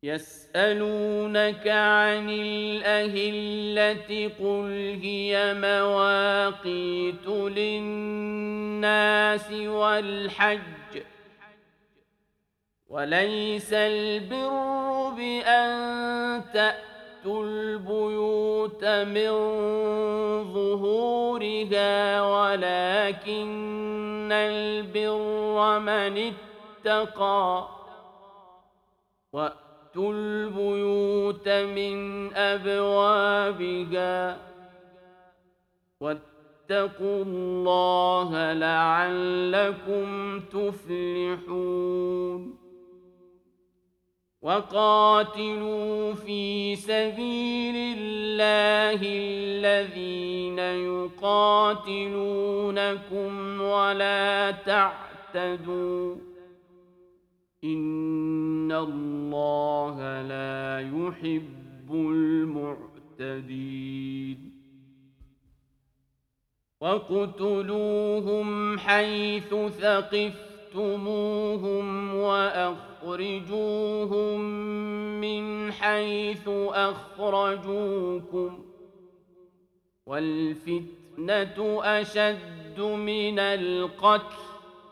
يسألونك عن الأهلة قل هي مواقيت للناس والحج وليس البر بأن تأتوا البيوت من ظهورها ولكن البر من اتقى وأتوا البيوت من أبوابها واتقوا الله لعلكم تفلحون وقاتلوا في سبيل الله الذين يقاتلونكم ولا تعتدوا إن الله لا يحب المعتدين وَاقْتُلُوهُمْ حَيْثُ ثَقِفْتُمُوهُمْ وَأَخْرِجُوهُمْ مِنْ حَيْثُ أَخْرَجُوكُمْ ۚ وَالْفِتْنَةُ أَشَدُّ مِنَ الْقَتْلِ ۚ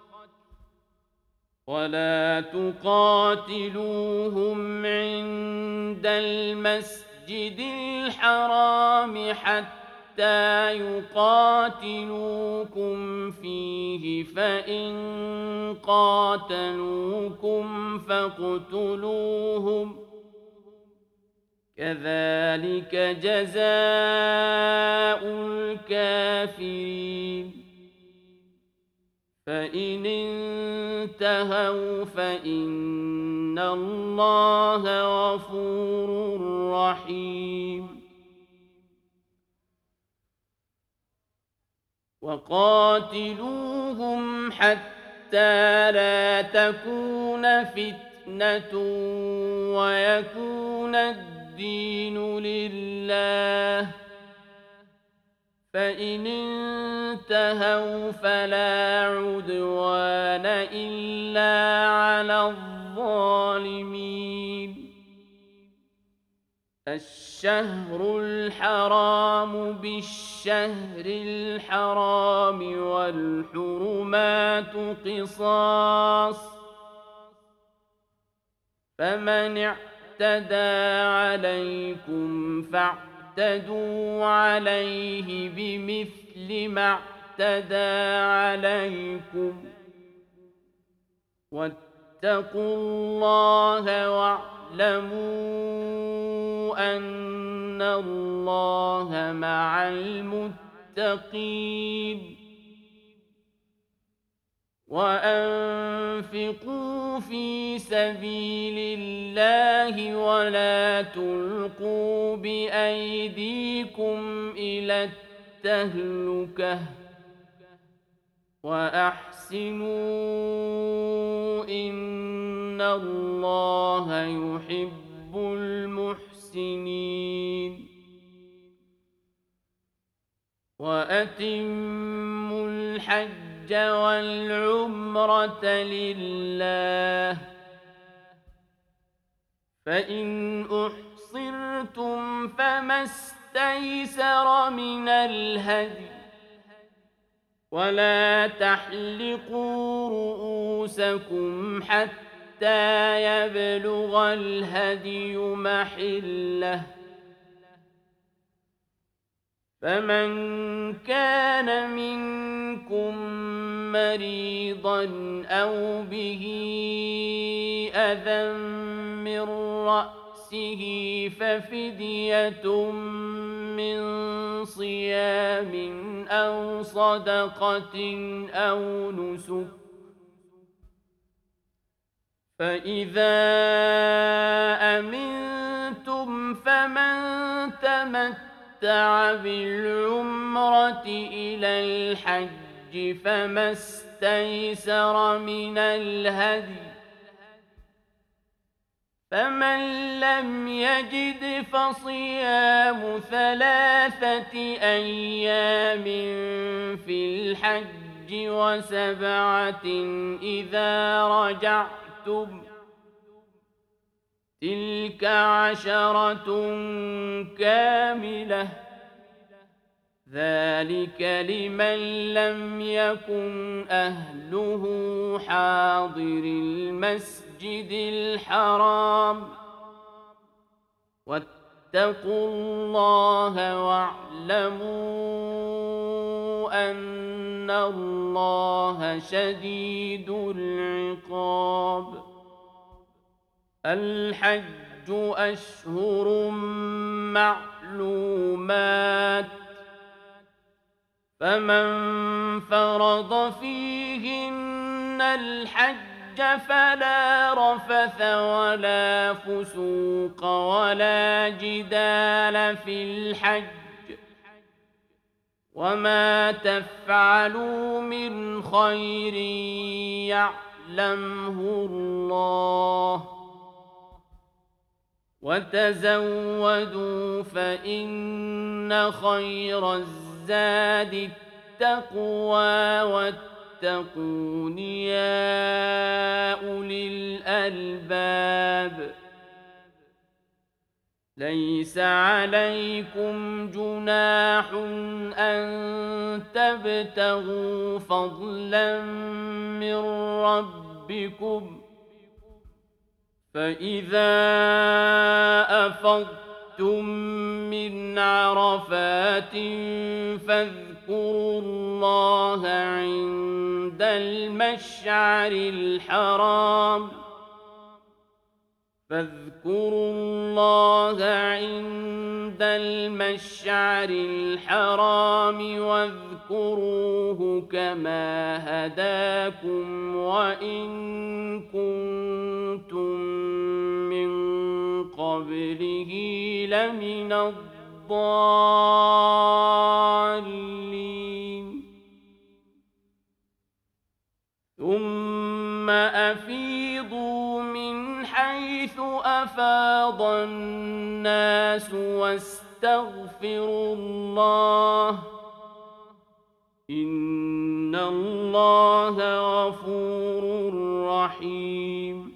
وَلَا تُقَاتِلُوهُمْ عِندَ الْمَسْجِدِ الْحَرَامِ حَتَّىٰ يقاتلوكم فيه فإن قاتلوكم فاقتلوهم كذلك جزاء الكافرين فإن انتهوا فإن الله غفور رحيم وقاتلوهم حتى لا تكون فتنة ويكون الدين لله فإن انتهوا فلا عدوان إلا على الظالمين الشهر الحرام بالشهر الحرام والحرمات قصاص فمن اعتدى عليكم فاعتدوا عليه بمثل ما اعتدى عليكم واتقوا الله واعلموا أن الله مع المتقين وأنفقوا في سبيل الله ولا تلقوا بأيديكم إلى التهلكة وأحسنوا إن الله يحب المحسنين وأتموا الحج والعمرة لله فإن أحصرتم فما استيسر من الهدي ولا تحلقوا رؤوسكم حتى يبلغ الهدي محله فمن كان منكم مريضا أو به أذى من رأسه ففدية من صيام أو صدقة أو نسك فإذا أمنتم فمن تمتع بالعمرة إلى الحج فما استيسر من الهدي فمن لم يجد فصيام 3 أيام في الحج و7 إذا رجعتم تلك عشرة كاملة ذلك لمن لم يكن أهله حاضر المسجد الحرام واتقوا الله واعلموا أن الله شديد العقاب الحج أشهر معلومات فمن فرض فيهن الحج فلا رفث ولا فسوق ولا جدال في الحج وما تفعلوا من خير يعلمه الله وتزودوا فإن خير الزاد التقوى واتقون يا أولي الألباب ليس عليكم جناح أن تبتغوا فضلا من ربكم فإذا أفضتم من عرفات فاذكروا الله عند المشعر الحرام واذكروه كما هداكم وإن كنتم من قبله لمن الضالين ثم أفيضوا من حيث أفاض الناس واستغفروا الله إن الله غفور رحيم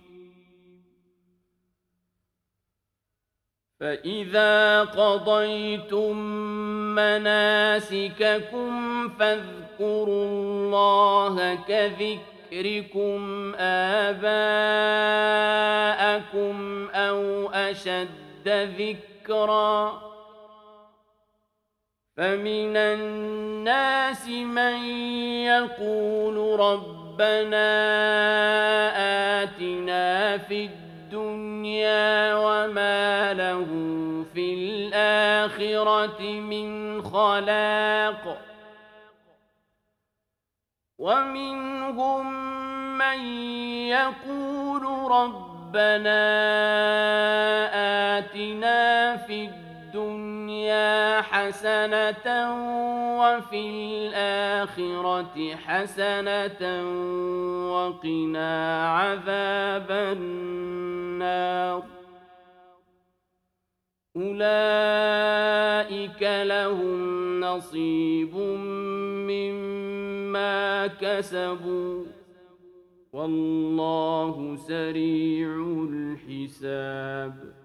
فإذا قضيتم مناسككم فاذكروا الله كذكركم آباءكم أو أشد ذكرًا فمن الناس من يقول ربنا آتنا في الدنيا وما له في الآخرة من خلاق ومنهم من يقول ربنا آتنا في الدنيا حسنة وفي الآخرة حسنة وقنا عذاب النار أولئك لهم نصيب مما كسبوا والله سريع الحساب